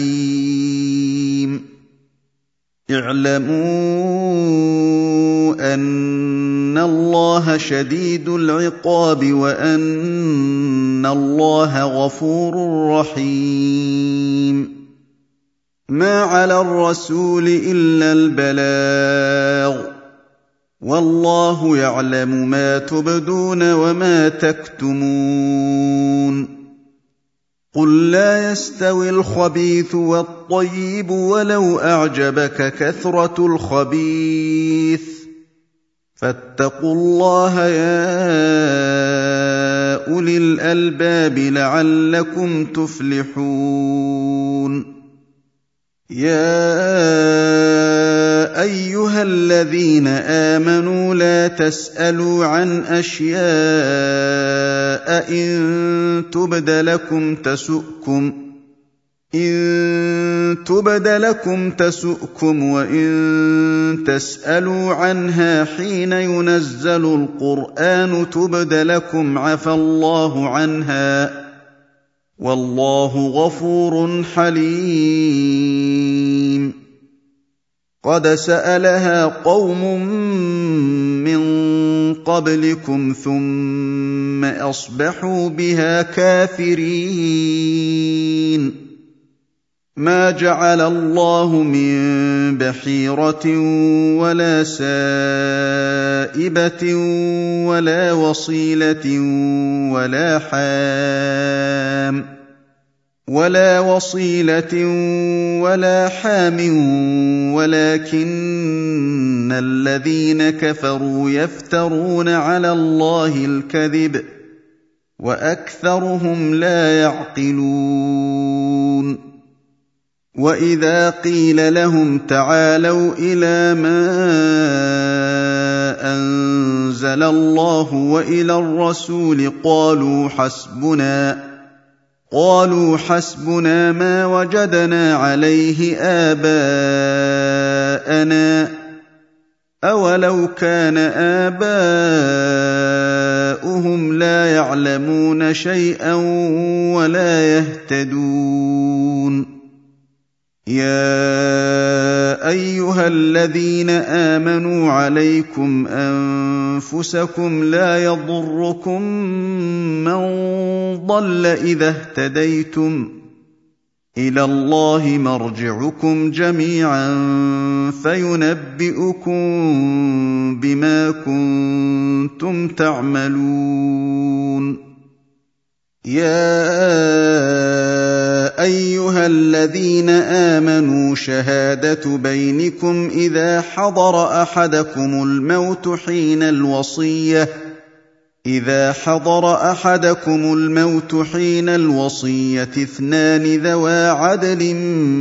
عليم اعلموا أن الله شديد العقاب وأن الله غفور رحيم ما على الرسول إلا البلاغ والله يعلم ما تبدون وما تكتمون قل لا يستوي الخبيث والطيب ولو أعجبك كثرة الخبيث فاتقوا الله يا أولي الألباب لعلكم تفلحون يا أيها الذين آمنوا لا تسألوا عن أشياء إن تبد لكم تسؤكم إن تبد لكم تسؤكم وإن تسألوا عنها حين ينزل القرآن تبد لكم عفى الله عنها والله غفور حليم قد سألها قوم من قبلكم ثم أصبحوا بها كافرين ما جعل الله من بحيرة ولا سائبة ولا وصيلة ولا حام ولا وصيلة ولا حام ولكن الذين كفروا يفترون على الله الكذب وأكثرهم لا يعقلون وإذا قيل لهم تعالوا إلى ما أنزل الله وإلى الرسول قالوا حسبنا قالوا حسبنا ما وجدنا عليه آباءنا أولو كان آباؤهم لا يعلمون شيئا ولا يهتدون يا أيها الذين آمنوا عليكم أنفسكم لا يضركم من ضل إذا اهتديتم إلى الله مرجعكم جميعا فينبئكم بما كنتم تعملون يا أيها الذين آمنوا شهادة بينكم إذا حضر أحدكم الموت حين الوصية إذا حضر أحدكم الموت حين الوصية اثنان ذوى عدل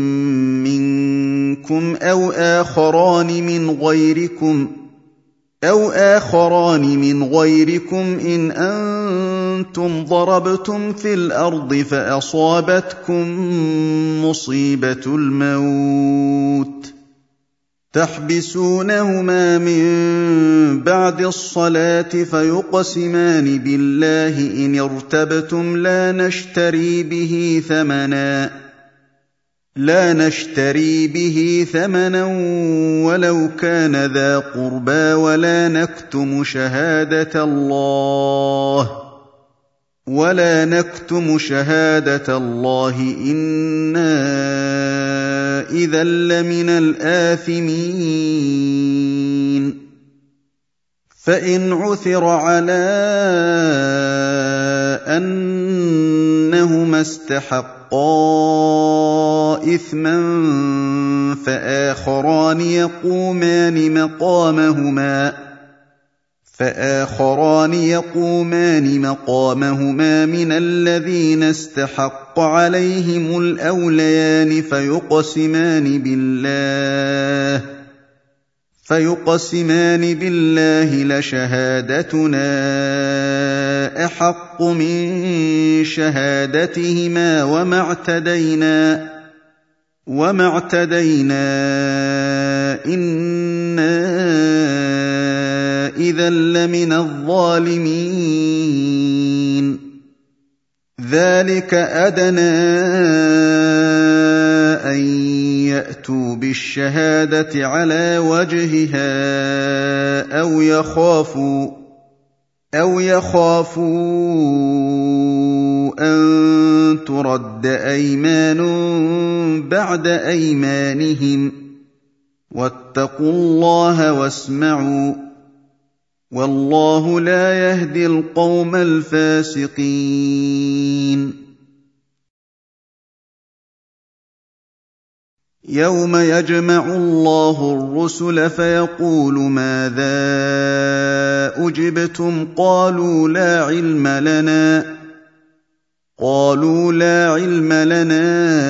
منكم أو آخران من غيركم أو آخران من غيركم إن أنتم ضربتم في الأرض فأصابتكم مصيبة الموت تحبسونهما من بعد الصلاة فيقسمان بالله إن ارتبتم لا نشتري به ثمنا لا نشتري به ثمنا ولو كان ذا قربى ولا نكتم شهادة الله ولا نكتم شهادة الله إنا إذا لمن الآثمين فإن عثر على أنهما استحقا إثما فآخران يقومان مقامهما فآخران يقومان مقامهما من الذين استحق عليهم الأوليان فيقسمان بالله فيقسمان بالله لشهادتنا أحق من شهادتهما وما اعتدينا وما اعتدينا إنا إذا لمن الظالمين ذلك أدنى أن يأتوا بالشهادة على وجهها أو يخافوا أو يخافوا أن ترد أيمان بعد أيمانهم واتقوا الله واسمعوا والله لا يهدي القوم الفاسقين يوم يجمع الله الرسل فيقول ماذا أجبتم قالوا لا علم لنا قالوا لا علم لنا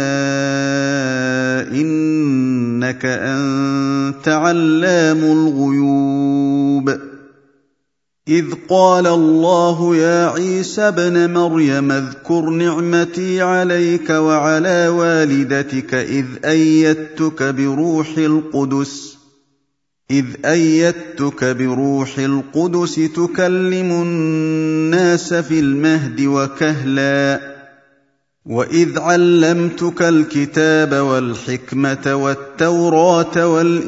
إنك أنت علام الغيوب إذ قال الله يا عيسى ابن مريم اذكر نعمتي عليك وعلى والدتك إذ أيدتك بروح القدس إذ أيدتك بروح القدس تكلم الناس في المهد وكهلا وإذ علمتك الكتاب والحكمة والتوراة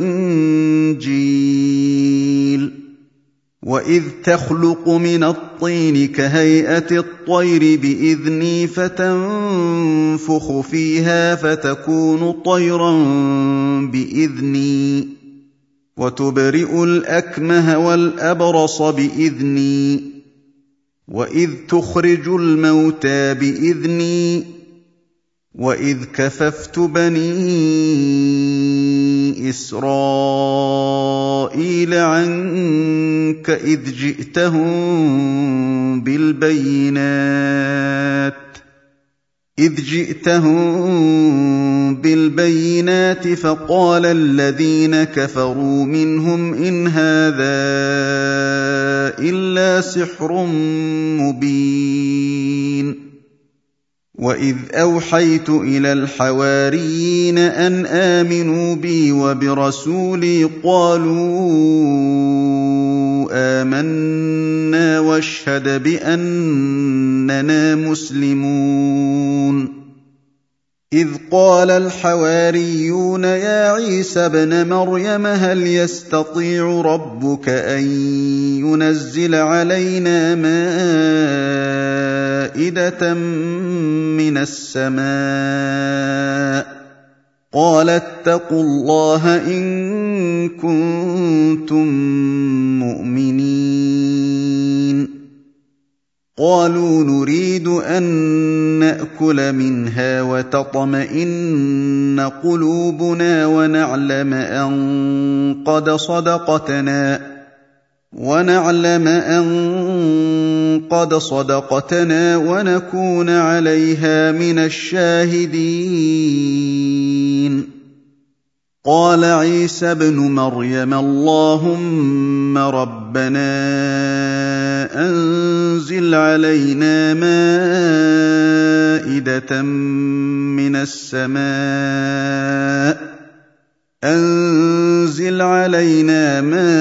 والإنجيل وإذ تخلق من الطين كهيئة الطير بإذني فتنفخ فيها فتكون طيرا بإذني وتبرئ الأكمه والأبرص بإذني وإذ تخرج الموتى بإذني وإذ كففت بني إسرائيل عنك إذ جئتهم بالبينات إذ جئتهم بالبينات فقال الذين كفروا منهم إن هذا إلا سحر مبين وإذ أوحيت إلى الحواريين أن آمنوا بي وبرسولي قالوا آمنا واشهد بأننا مسلمون إذ قال الحواريون يا عيسى ابن مريم هل يستطيع ربك أن ينزل علينا مائدة من السماء قال اتقوا الله إن كنتم مؤمنين قالوا نريد أن نأكل منها وتطمئن قلوبنا ونعلم أن قد صدقتنا ونعلم أن قد صدقتنا ونكون عليها من الشاهدين قال عيسى ابن مريم اللهم ربنا أنزل علينا مائدة من السماء أنزل علينا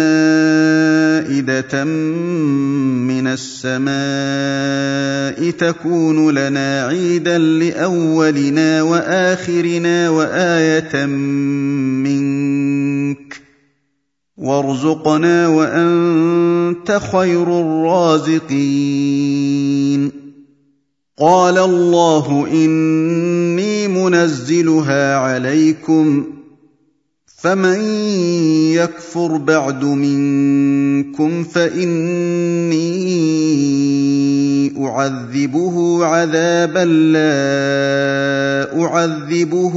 مائدة من السماء تكون لنا عيدا لأولنا وآخرنا وآية منك وارزقنا وأنت خير الرازقين قال الله إني منزلها عليكم فمن يكفر بعد منكم فإني أعذبه عذابا لا أعذبه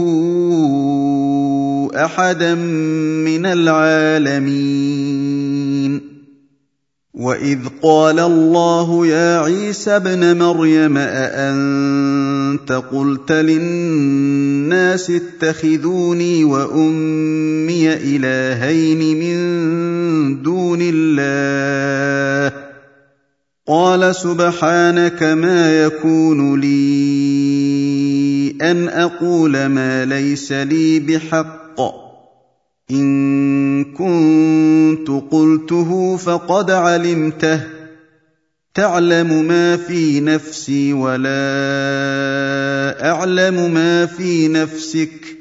أحدا من العالمين وإذ قال الله يا عيسى ابن مريم أأنت قلت للناس اتخذوني وأمي إلهين من دون الله قال سبحانك ما يكون لي أن أقول ما ليس لي بحق إن كنت قلته فقد علمته تعلم ما في نفسي ولا أعلم ما في نفسك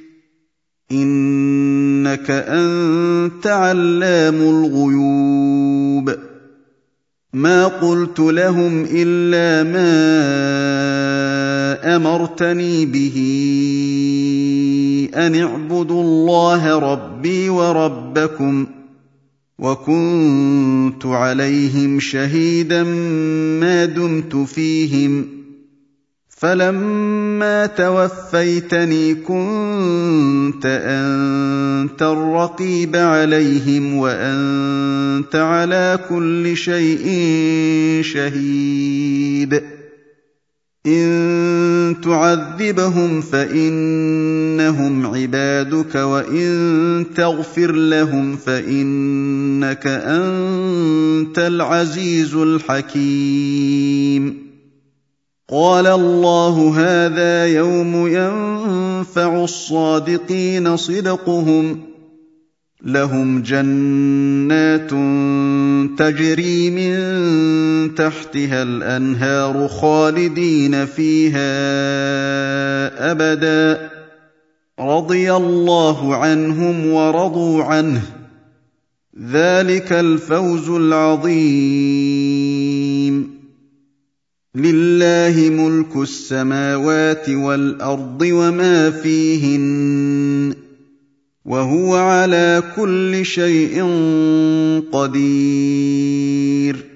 إنك أنت علام الغيوب ما قلت لهم إلا ما أمرتني به أن اعبدوا الله ربي وربكم وكنت عليهم شهيدا ما دمت فيهم فلما توفيتني كنت أنت الرقيب عليهم وأنت على كل شيء شهيد إن تعذبهم فإنهم عبادك وإن تغفر لهم فإنك أنت العزيز الحكيم قال الله هذا يوم ينفع الصادقين صدقهم لهم جنات تجري من تحتها الأنهار خالدين فيها أبدا رضي الله عنهم ورضوا عنه ذلك الفوز العظيم لله ملك السماوات والأرض وما فيهن وهو على كل شيء قدير